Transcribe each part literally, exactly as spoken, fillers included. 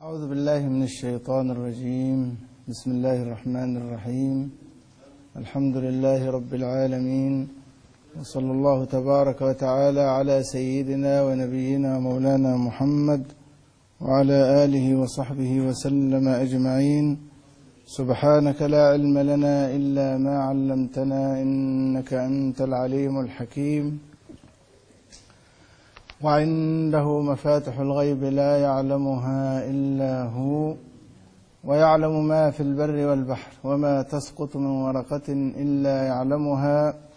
أعوذ بالله من الشيطان الرجيم. بسم الله الرحمن الرحيم. الحمد لله رب العالمين، وصلى الله تبارك وتعالى على سيدنا ونبينا مولانا محمد وعلى آله وصحبه وسلم أجمعين. سبحانك لا علم لنا إلا ما علمتنا إنك أنت العليم الحكيم. وعنده مفاتح الغيب لا يعلمها إلا هو، ويعلم ما في البر والبحر، وما تسقط من ورقة إلا يعلمها،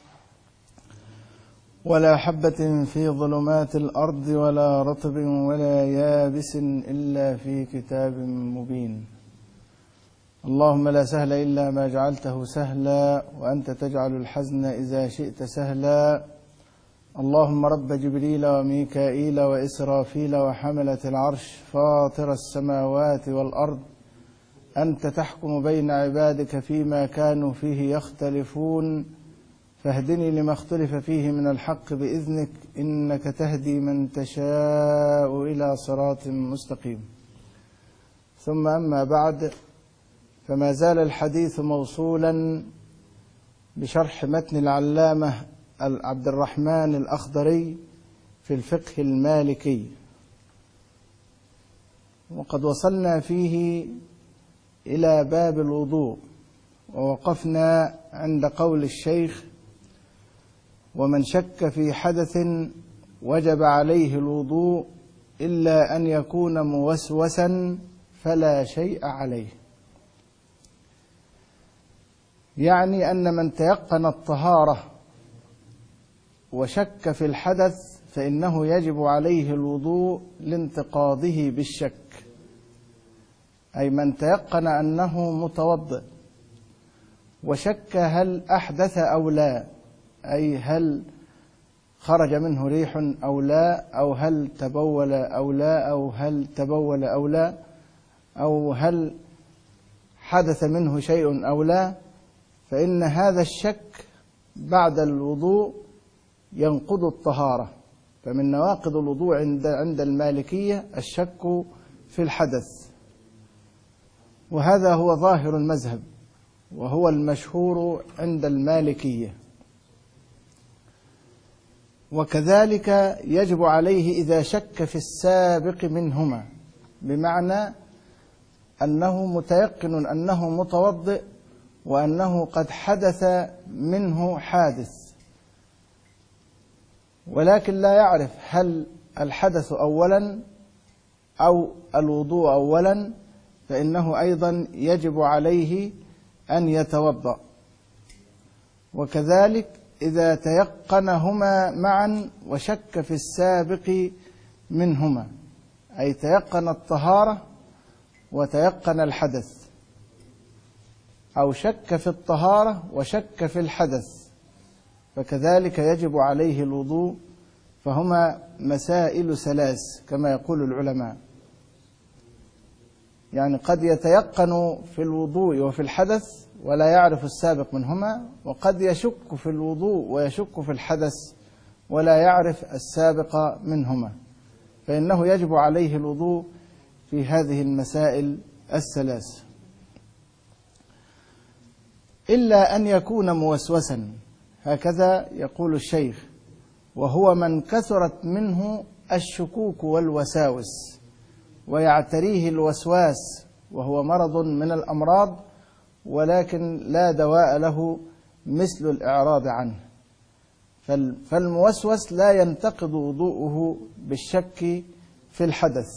ولا حبة في ظلمات الأرض ولا رطب ولا يابس إلا في كتاب مبين. اللهم لا سهل إلا ما جعلته سهلا، وأنت تجعل الحزن إذا شئت سهلا. اللهم رب جبريل وميكائيل وإسرافيل وحملة العرش، فاطر السماوات والأرض، أنت تحكم بين عبادك فيما كانوا فيه يختلفون، فاهدني لما اختلف فيه من الحق بإذنك، إنك تهدي من تشاء إلى صراط مستقيم. ثم أما بعد، فما زال الحديث موصولا بشرح متن العلامة عبد الرحمن الأخضري في الفقه المالكي، وقد وصلنا فيه إلى باب الوضوء، ووقفنا عند قول الشيخ: ومن شك في حدث وجب عليه الوضوء إلا أن يكون موسوسا فلا شيء عليه. يعني أن من تيقن الطهارة وشك في الحدث فإنه يجب عليه الوضوء لانتقاضه بالشك، أي من تيقن أنه متوضئ وشك هل أحدث أو لا، أي هل خرج منه ريح أو لا، أو هل تبول أو لا، أو هل تبول أو لا، أو هل حدث منه شيء أو لا، فإن هذا الشك بعد الوضوء ينقض الطهارة. فمن نواقض الوضوء عند عند المالكية الشك في الحدث، وهذا هو ظاهر المذهب وهو المشهور عند المالكية. وكذلك يجب عليه إذا شك في السابق منهما، بمعنى أنه متيقن أنه متوضئ وأنه قد حدث منه حادث، ولكن لا يعرف هل الحدث أولا أو الوضوء أولا، فإنه أيضا يجب عليه أن يتوضأ. وكذلك إذا تيقنهما معا وشك في السابق منهما، أي تيقن الطهارة وتيقن الحدث، أو شك في الطهارة وشك في الحدث، فكذلك يجب عليه الوضوء. فهما مسائل ثلاث كما يقول العلماء، يعني قد يتيقن في الوضوء وفي الحدث ولا يعرف السابق منهما، وقد يشك في الوضوء ويشك في الحدث ولا يعرف السابق منهما، فإنه يجب عليه الوضوء في هذه المسائل الثلاث، إلا أن يكون موسوسا، هكذا يقول الشيخ، وهو من كثرت منه الشكوك والوساوس ويعتريه الوسواس، وهو مرض من الأمراض ولكن لا دواء له مثل الإعراض عنه. فالموسوس لا ينتقض وضوءه بالشك في الحدث،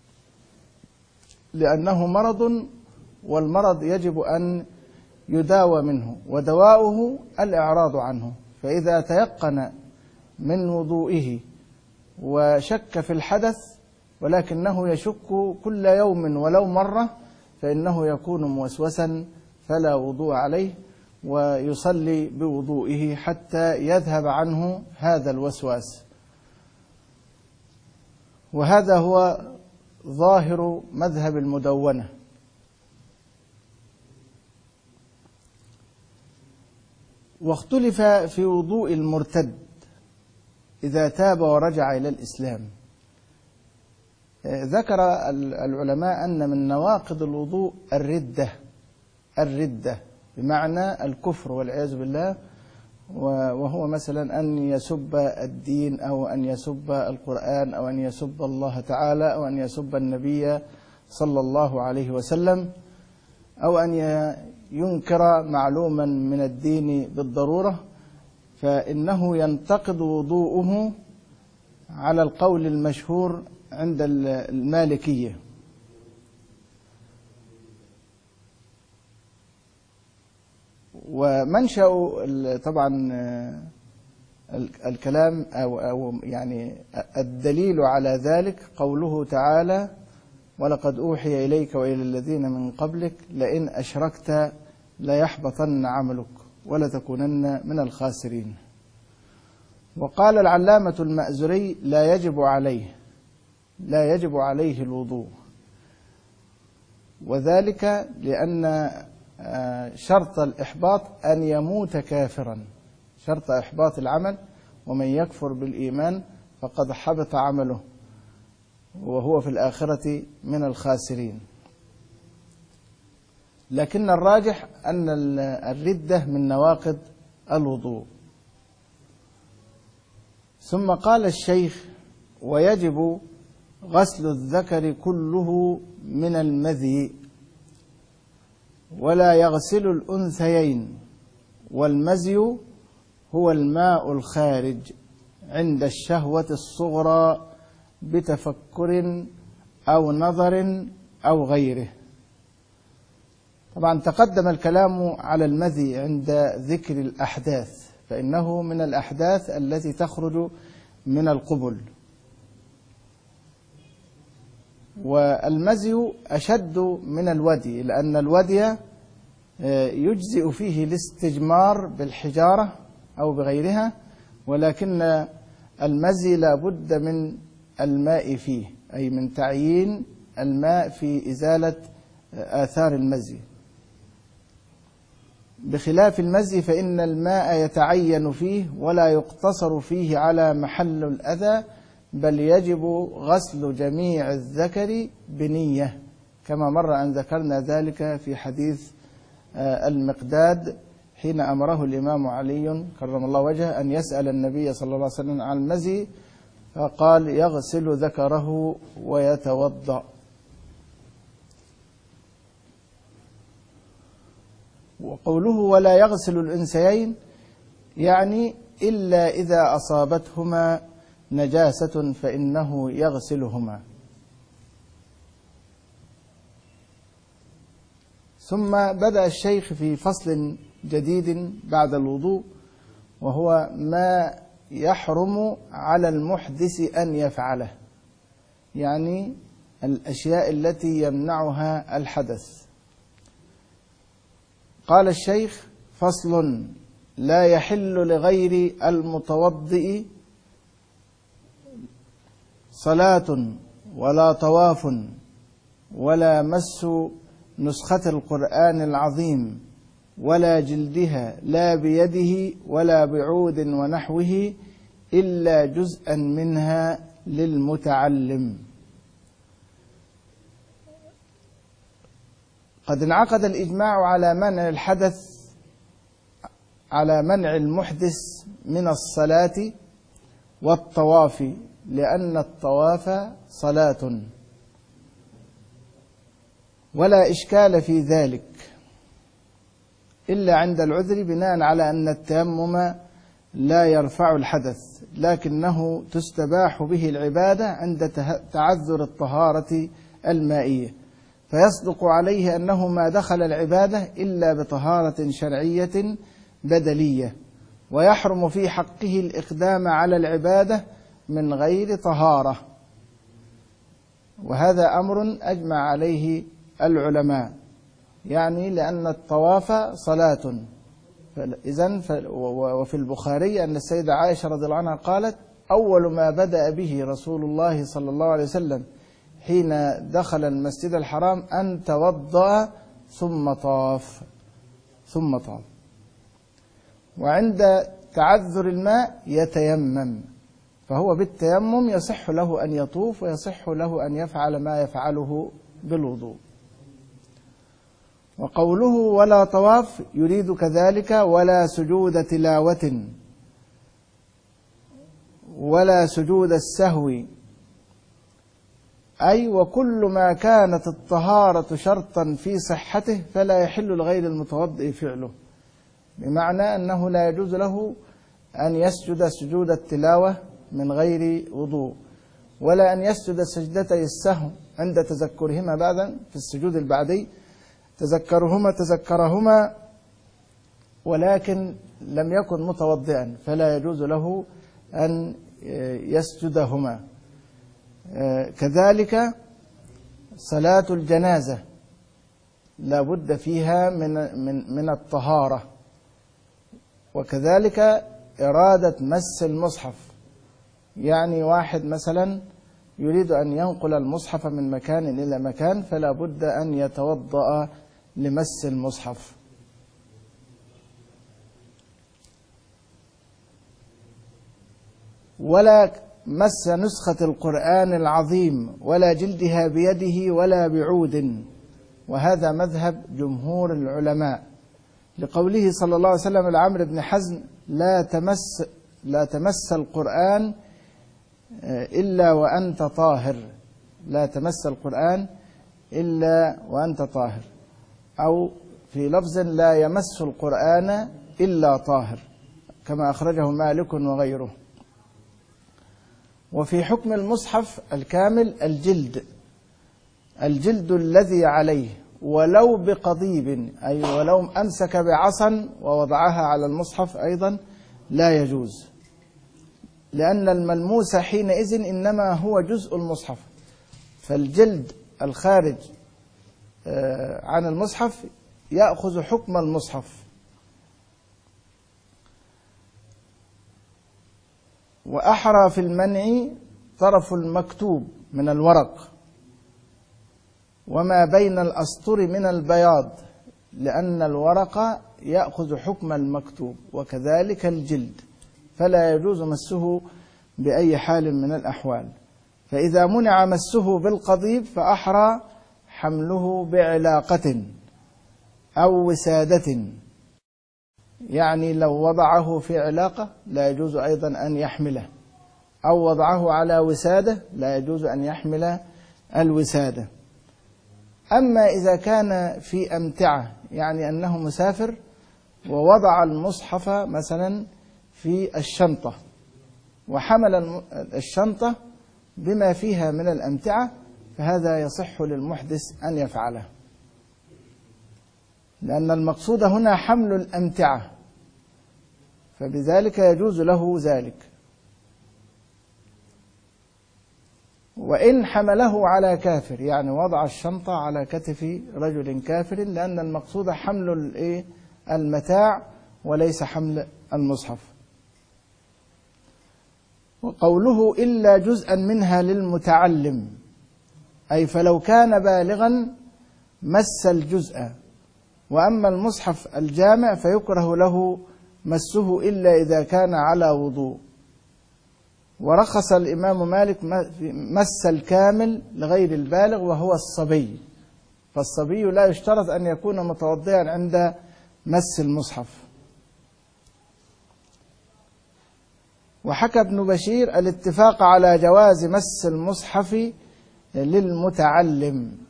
لأنه مرض، والمرض يجب أن يداوى منه، ودواؤه الإعراض عنه. فإذا تيقن من وضوئه وشك في الحدث ولكنه يشك كل يوم ولو مرة، فإنه يكون موسوسا فلا وضوء عليه، ويصلي بوضوئه حتى يذهب عنه هذا الوسواس. وهذا هو ظاهر مذهب المدونة. واختلف في وضوء المرتد إذا تاب ورجع إلى الإسلام، ذكر العلماء أن من نواقض الوضوء الردة الردة بمعنى الكفر والعياذ بالله، وهو مثلا أن يسب الدين أو أن يسب القرآن أو أن يسب الله تعالى أو أن يسب النبي صلى الله عليه وسلم أو أن ينكر معلوما من الدين بالضرورة، فإنه ينتقض وضوءه على القول المشهور عند المالكية. ومنشأ طبعا الكلام أو أو يعني الدليل على ذلك قوله تعالى: ولقد أوحي إليك وإلى الذين من قبلك لئن أشركت ليحبطن عملك ولتكونن من الخاسرين. وقال العلامة المأزري: لا يجب عليه لا يجب عليه الوضوء، وذلك لأن شرط الإحباط أن يموت كافرا، شرط إحباط العمل، ومن يكفر بالإيمان فقد حبط عمله وهو في الآخرة من الخاسرين. لكن الراجح أن الردة من نواقض الوضوء. ثم قال الشيخ: ويجب غسل الذكر كله من المذي، ولا يغسل الأنثيين، والمزي هو الماء الخارج عند الشهوة الصغرى بتفكر أو نظر أو غيره. طبعا تقدم الكلام على المذي عند ذكر الأحداث، فإنه من الأحداث التي تخرج من القبل، والمزي أشد من الودي، لأن الودي يجزئ فيه الاستجمار بالحجارة أو بغيرها، ولكن المزي لا بد من الماء فيه، أي من تعيين الماء في إزالة آثار المزي، بخلاف المزي فإن الماء يتعين فيه ولا يقتصر فيه على محل الأذى، بل يجب غسل جميع الذكر بنية، كما مر أن ذكرنا ذلك في حديث المقداد حين أمره الإمام علي كرم الله وجهه أن يسأل النبي صلى الله عليه وسلم عن المزي، فقال: يغسل ذكره ويتوضأ. وقوله ولا يغسل الأنثيين يعني إلا إذا أصابتهما نجاسة فإنه يغسلهما. ثم بدأ الشيخ في فصل جديد بعد الوضوء، وهو ما يحرم على المحدث أن يفعله، يعني الأشياء التي يمنعها الحدث. قال الشيخ: فصل: لا يحل لغير المتوضئ صلاة ولا طواف ولا مس نسخة القرآن العظيم ولا جلدها لا بيده ولا بعود ونحوه إلا جزءا منها للمتعلم. قد انعقد الإجماع على منع الحدث على منع المحدث من الصلاة والطواف، لأن الطواف صلاة، ولا إشكال في ذلك إلا عند العذر، بناء على أن التيمم لا يرفع الحدث، لكنه تستباح به العبادة عند تعذر الطهارة المائية، فيصدق عليه أنه ما دخل العبادة إلا بطهارة شرعية بدلية، ويحرم في حقه الإقدام على العبادة من غير طهارة، وهذا أمر أجمع عليه العلماء، يعني لأن الطواف صلاة. إذن وفي البخاري أن السيدة عائشة رضي الله عنها قالت: أول ما بدأ به رسول الله صلى الله عليه وسلم حين دخل المسجد الحرام أن توضأ ثم طاف ثم طاف. وعند تعذر الماء يتيمم، فهو بالتيمم يصح له أن يطوف ويصح له أن يفعل ما يفعله بالوضوء. وقوله ولا طواف يريد كذلك ولا سجود تلاوة ولا سجود السهو، أي وكل ما كانت الطهارة شرطا في صحته فلا يحل لغير المتوضئ فعله، بمعنى أنه لا يجوز له أن يسجد سجود التلاوة من غير وضوء، ولا أن يسجد سجدتي السهو عند تذكرهما بعدا في السجود البعدي، تذكرهما تذكرهما ولكن لم يكن متوضئا فلا يجوز له أن يسجدهما. كذلك صلاة الجنازة لا بد فيها من من من الطهارة، وكذلك إرادة مس المصحف، يعني واحد مثلا يريد أن ينقل المصحف من مكان إلى مكان فلا بد أن يتوضأ لمس المصحف. ولا مس نسخة القرآن العظيم ولا جلدها بيده ولا بعود، وهذا مذهب جمهور العلماء، لقوله صلى الله عليه وسلم لعمرو بن حزم لا تمس لا تمس القرآن إلا وأنت طاهر، لا تمس القرآن إلا وأنت طاهر، أو في لفظ لا يمس القرآن إلا طاهر، كما أخرجه مالك وغيره. وفي حكم المصحف الكامل الجلد الجلد الذي عليه ولو بقضيب، أي ولو أمسك بعصا ووضعها على المصحف أيضا لا يجوز، لأن الملموس حينئذ إنما هو جزء المصحف، فالجلد الخارج عن المصحف يأخذ حكم المصحف. وأحرى في المنع طرف المكتوب من الورق وما بين الأسطر من البياض، لأن الورق يأخذ حكم المكتوب، وكذلك الجلد فلا يجوز مسه بأي حال من الأحوال. فإذا منع مسه بالقضيب فأحرى حمله بعلاقة أو وسادة، يعني لو وضعه في علاقة لا يجوز أيضا أن يحمله، أو وضعه على وسادة لا يجوز أن يحمل الوسادة. أما إذا كان في أمتعة، يعني أنه مسافر ووضع المصحف مثلا في الشنطة وحمل الشنطة بما فيها من الأمتعة، فهذا يصح للمحدث أن يفعله، لأن المقصود هنا حمل الأمتعة، فبذلك يجوز له ذلك. وإن حمله على كافر، يعني وضع الشنطة على كتف رجل كافر، لأن المقصود حمل المتاع وليس حمل المصحف. وقوله إلا جزءا منها للمتعلم، أي فلو كان بالغا مس الجزء، وأما المصحف الجامع فيكره له مسه إلا إذا كان على وضوء. ورخص الإمام مالك مس الكامل لغير البالغ وهو الصبي، فالصبي لا يشترط أن يكون متوضئا عند مس المصحف. وحكى ابن بشير الاتفاق على جواز مس المصحف للمتعلم،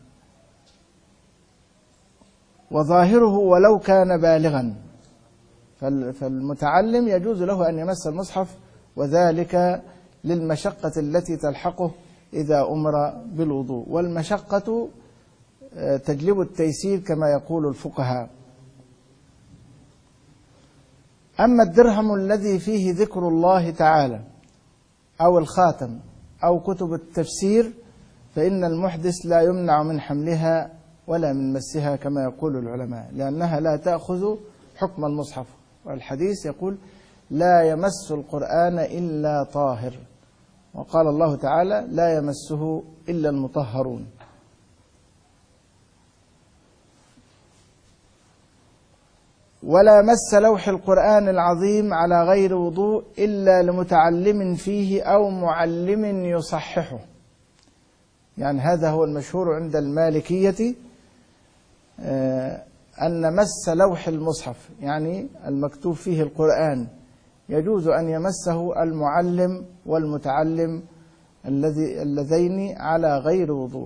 وظاهره ولو كان بالغا، فالمتعلم يجوز له أن يمس المصحف، وذلك للمشقة التي تلحقه إذا أمر بالوضوء، والمشقة تجلب التيسير كما يقول الفقهاء. أما الدرهم الذي فيه ذكر الله تعالى أو الخاتم أو كتب التفسير فإن المحدث لا يمنع من حملها ولا من مسها كما يقول العلماء، لأنها لا تأخذ حكم المصحف، والحديث يقول لا يمس القرآن إلا طاهر، وقال الله تعالى لا يمسه إلا المطهرون. ولا مس لوح القرآن العظيم على غير وضوء إلا لمتعلم فيه أو معلم يصححه. يعني هذا هو المشهور عند المالكية، أن مس لوح المصحف يعني المكتوب فيه القرآن يجوز أن يمسه المعلم والمتعلم الذي اللذين على غير وضوء.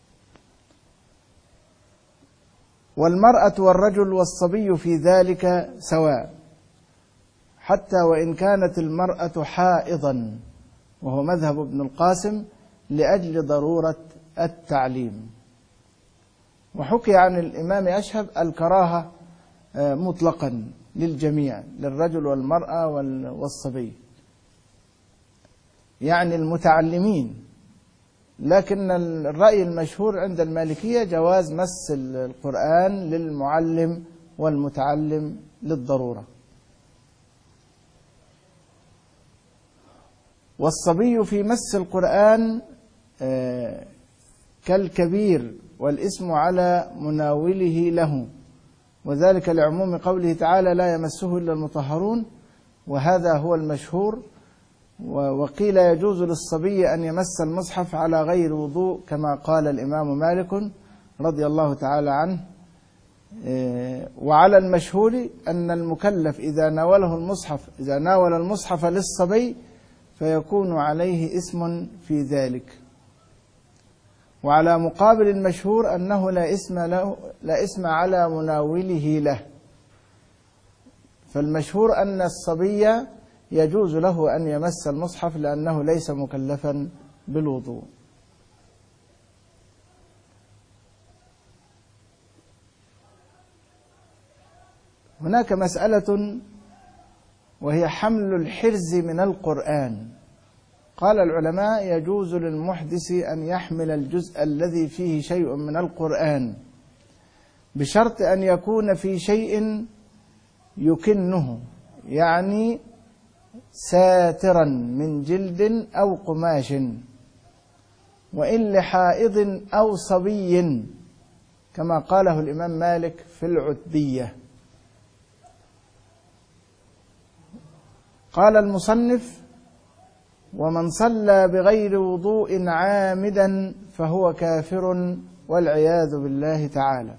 والمرأة والرجل والصبي في ذلك سواء، حتى وإن كانت المرأة حائضا، وهو مذهب ابن القاسم لأجل ضرورة التعليم. وحكي عن الإمام أشهب الكراهة مطلقا للجميع، للرجل والمرأة والصبي، يعني المتعلمين. لكن الرأي المشهور عند المالكية جواز مس القرآن للمعلم والمتعلم للضرورة. والصبي في مس القرآن كالكبير، والاسم على مناوله له، وذلك لعموم قوله تعالى لا يمسه إلا المطهرون، وهذا هو المشهور. وقيل يجوز للصبي أن يمس المصحف على غير وضوء كما قال الإمام مالك رضي الله تعالى عنه. وعلى المشهور أن المكلف إذا ناوله المصحف إذا ناول المصحف للصبي فيكون عليه اسم في ذلك. وعلى مقابل المشهور أنه لا اسم له لا اسم على مناوله له. فالمشهور أن الصبي يجوز له أن يمس المصحف لأنه ليس مكلفا بالوضوء. هناك مسألة وهي حمل الحرز من القرآن. قال العلماء يجوز للمحدث أن يحمل الجزء الذي فيه شيء من القرآن بشرط أن يكون في شيء يكنه، يعني ساترا من جلد أو قماش، وإن لحائض أو صبي كما قاله الإمام مالك في العتبية. قال المصنف ومن صلى بغير وضوء عامدا فهو كافر والعياذ بالله تعالى.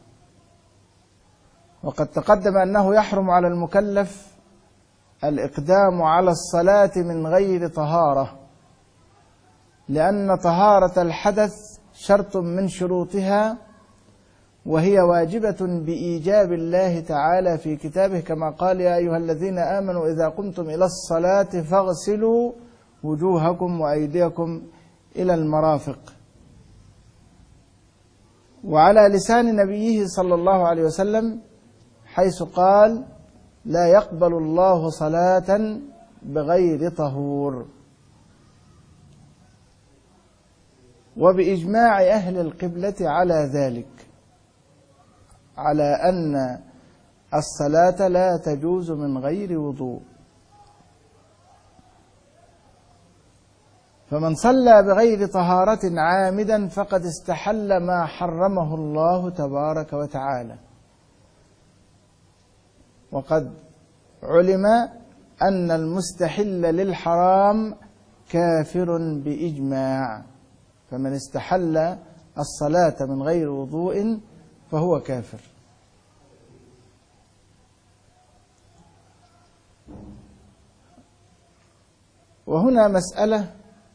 وقد تقدم أنه يحرم على المكلف الإقدام على الصلاة من غير طهارة، لأن طهارة الحدث شرط من شروطها، وهي واجبة بإيجاب الله تعالى في كتابه كما قال يا أيها الذين آمنوا إذا قمتم إلى الصلاة فاغسلوا وجوهكم وأيديكم إلى المرافق. وعلى لسان نبيه صلى الله عليه وسلم حيث قال لا يقبل الله صلاة بغير طهور. وبإجماع أهل القبلة على ذلك، على أن الصلاة لا تجوز من غير وضوء. فمن صلى بغير طهارة عامدا فقد استحل ما حرمه الله تبارك وتعالى. وقد علم أن المستحل للحرام كافر بإجماع، فمن استحل الصلاة من غير وضوء فهو كافر. وهنا مسألة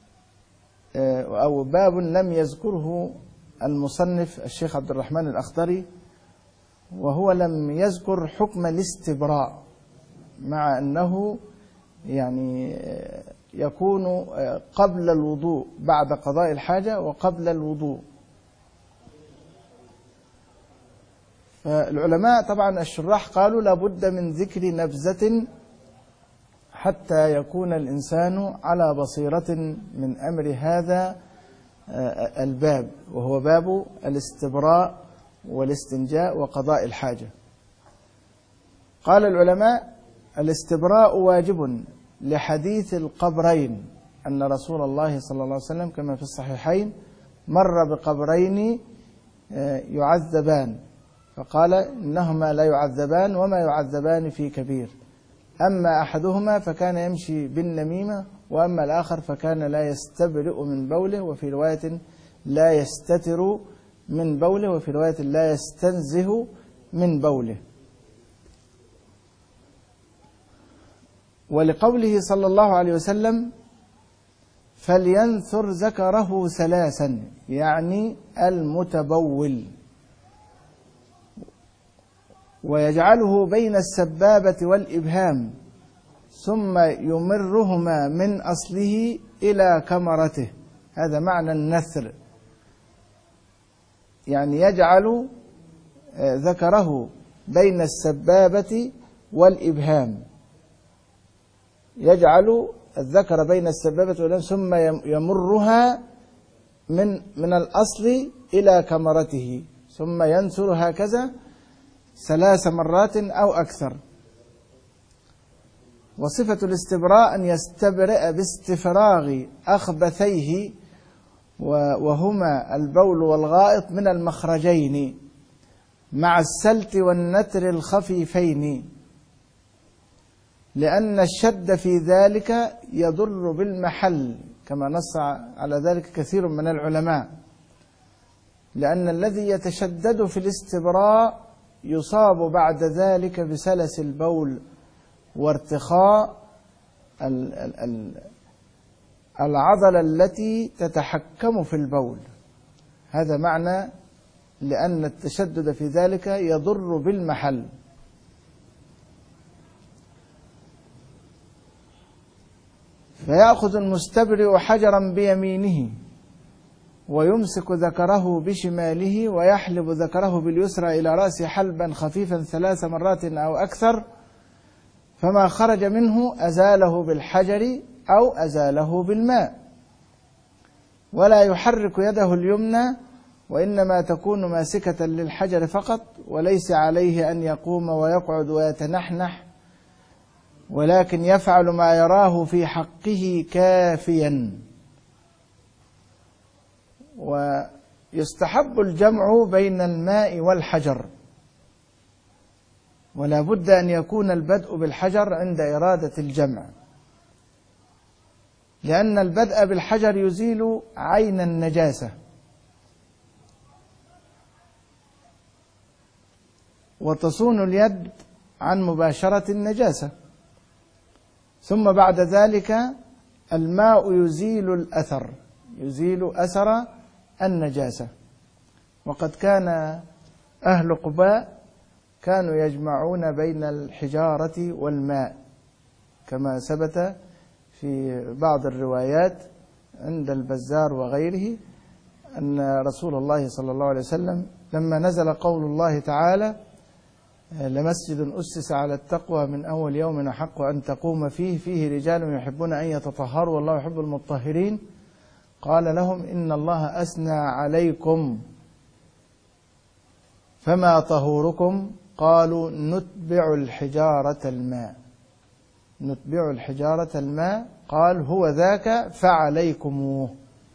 أو باب لم يذكره المصنف الشيخ عبد الرحمن الأخضري، وهو لم يذكر حكم الاستبراء، مع أنه يعني يكون قبل الوضوء بعد قضاء الحاجة وقبل الوضوء. فالعلماء طبعا الشراح قالوا لابد من ذكر نبذة حتى يكون الإنسان على بصيرة من أمر هذا الباب، وهو باب الاستبراء والاستنجاء وقضاء الحاجة. قال العلماء الاستبراء واجب لحديث القبرين، أن رسول الله صلى الله عليه وسلم كما في الصحيحين مر بقبرين يعذبان، فقال إنهما لا يعذبان وما يعذبان في كبير، أما أحدهما فكان يمشي بالنميمة، وأما الآخر فكان لا يستبرئ من بوله، وفي رواية لا يستتر من بوله، وفي رواية لا يستنزه من بوله. ولقوله صلى الله عليه وسلم فلينثر ذكره ثلاثا، يعني المتبول، ويجعله بين السبابة والإبهام ثم يمرهما من أصله إلى كمرته. هذا معنى النثر، يعني يجعل ذكره بين السبابة والإبهام، يجعل الذكر بين السبابة والإبهام ثم يمرها من من الأصل إلى كمرته، ثم ينثر هكذا ثلاث مرات أو أكثر. وصفة الاستبراء أن يستبرئ باستفراغ أخبثيه وهما البول والغائط من المخرجين مع السلت والنتر الخفيفين، لأن الشد في ذلك يضر بالمحل، كما نص على ذلك كثير من العلماء، لأن الذي يتشدد في الاستبراء يصاب بعد ذلك بسلس البول وارتخاء العضلة التي تتحكم في البول. هذا معنى لأن التشدد في ذلك يضر بالمحل. فيأخذ المستبرئ حجرا بيمينه ويمسك ذكره بشماله ويحلب ذكره باليسرى إلى رأسه حلبا خفيفا ثلاث مرات أو أكثر، فما خرج منه أزاله بالحجر أو أزاله بالماء، ولا يحرك يده اليمنى، وإنما تكون ماسكة للحجر فقط، وليس عليه أن يقوم ويقعد ويتنحنح، ولكن يفعل ما يراه في حقه كافيا. ويستحب الجمع بين الماء والحجر، ولا بد أن يكون البدء بالحجر عند إرادة الجمع، لأن البدء بالحجر يزيل عين النجاسة، وتصون اليد عن مباشرة النجاسة، ثم بعد ذلك الماء يزيل الأثر، يزيل أثر النجاسة. وقد كان أهل قباء كانوا يجمعون بين الحجارة والماء، كما ثبت في بعض الروايات عند البزار وغيره أن رسول الله صلى الله عليه وسلم لما نزل قول الله تعالى لمسجد أسس على التقوى من أول يوم أحق أن تقوم فيه فيه رجال يحبون أن يتطهروا والله يحب المطهرين، قال لهم إن الله أثنى عليكم فما طهوركم؟ قالوا نتبع الحجارة الماء، نتبع الحجارة الماء، قال هو ذاك فعليكموه.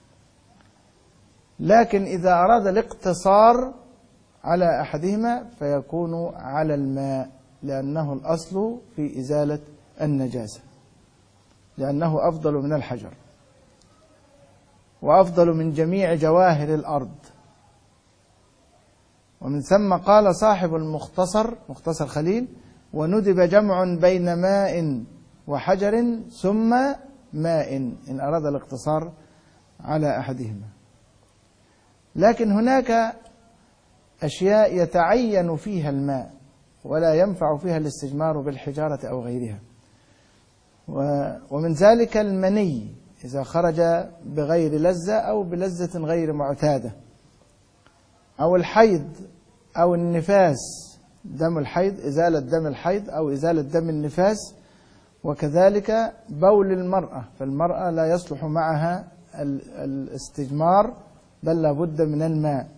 لكن إذا أراد الاقتصار على أحدهما فيكون على الماء، لأنه الأصل في إزالة النجاسة، لأنه أفضل من الحجر وأفضل من جميع جواهر الأرض. ومن ثم قال صاحب المختصر مختصر خليل وندب جمع بين ماء وحجر ثم ماء إن أراد الاقتصار على أحدهما. لكن هناك أشياء يتعين فيها الماء ولا ينفع فيها الاستجمار بالحجارة أو غيرها، ومن ذلك المني إذا خرج بغير لذة أو بلذة غير معتادة، أو الحيض أو النفاس، دم الحيض، إزالة دم الحيض أو إزالة دم النفاس، وكذلك بول المرأة، فالمرأة لا يصلح معها الاستجمار بل لابد من الماء.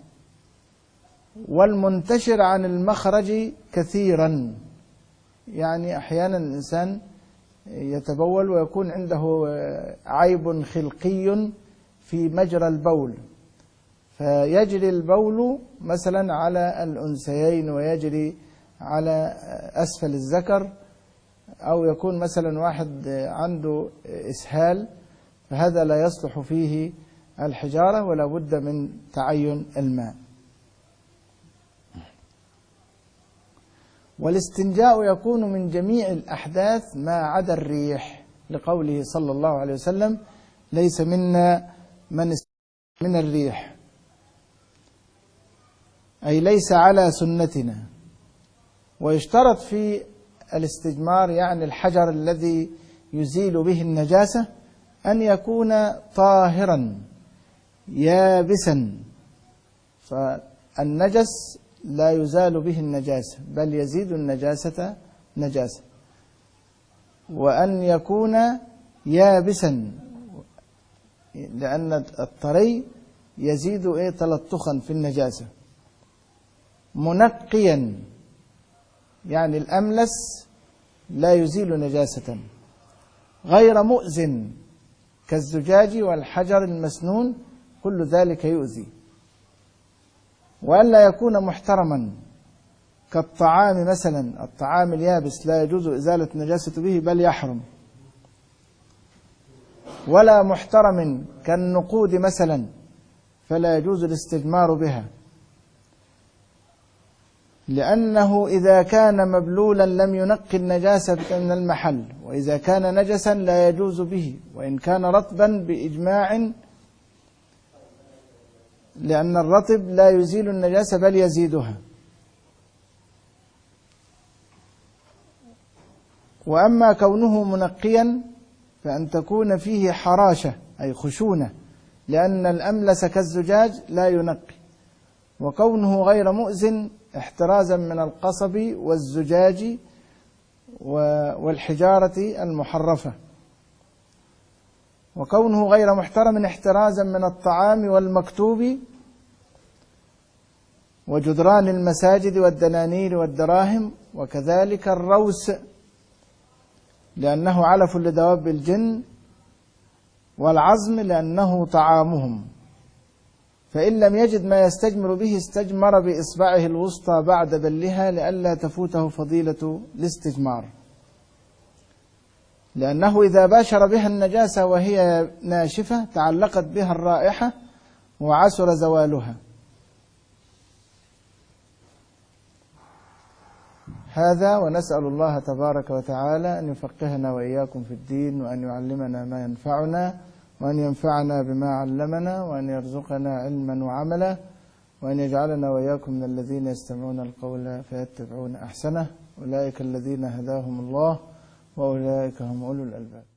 والمنتشر عن المخرج كثيرا، يعني أحيانا الإنسان يتبول ويكون عنده عيب خلقي في مجرى البول، فيجري البول مثلا على الأنثيين ويجري على أسفل الذكر، أو يكون مثلا واحد عنده إسهال، فهذا لا يصلح فيه الحجارة ولا بد من تعين الماء. والاستنجاء يكون من جميع الأحداث ما عدا الريح، لقوله صلى الله عليه وسلم: ليس منا من من الريح، أي ليس على سنتنا. ويشترط في الاستجمار يعني الحجر الذي يزيل به النجاسة أن يكون طاهرا يابسا، فالنجس لا يزال به النجاسة بل يزيد النجاسة نجاسة. وأن يكون يابسا، لأن الطري يزيد إيه تلطخا في النجاسة. منقيا يعني الأملس لا يزيل نجاسة. غير مؤذن كالزجاج والحجر المسنون، كل ذلك يؤذي. وألا يكون محترما كالطعام مثلا، الطعام اليابس لا يجوز إزالة النجاسة به بل يحرم. ولا محترم كالنقود مثلا، فلا يجوز الاستجمار بها، لأنه إذا كان مبلولا لم ينقي النجاسة من المحل، وإذا كان نجسا لا يجوز به، وإن كان رطبا بإجماع، لأن الرطب لا يزيل النجاسة بل يزيدها. وأما كونه منقيا فأن تكون فيه حراشة أي خشونة، لأن الأملس كالزجاج لا ينقي. وكونه غير مؤذن احترازا من القصب والزجاج والحجارة المحرفة. وكونه غير محترم احترازا من الطعام والمكتوب وجدران المساجد والدنانير والدراهم، وكذلك الروس لأنه علف لدواب الجن، والعظم لأنه طعامهم. فإن لم يجد ما يستجمر به استجمر بإصبعه الوسطى بعد بلها لئلا تفوته فضيلة الاستجمار، لأنه إذا باشر بها النجاسة وهي ناشفة تعلقت بها الرائحة وعسر زوالها. هذا، ونسأل الله تبارك وتعالى أن يفقهنا وإياكم في الدين، وأن يعلمنا ما ينفعنا، وأن ينفعنا بما علمنا، وأن يرزقنا علما وعملا، وأن يجعلنا وإياكم من الذين يستمعون القول فيتبعون أحسنه. أولئك الذين هداهم الله وأولئك هم أولو الألباب.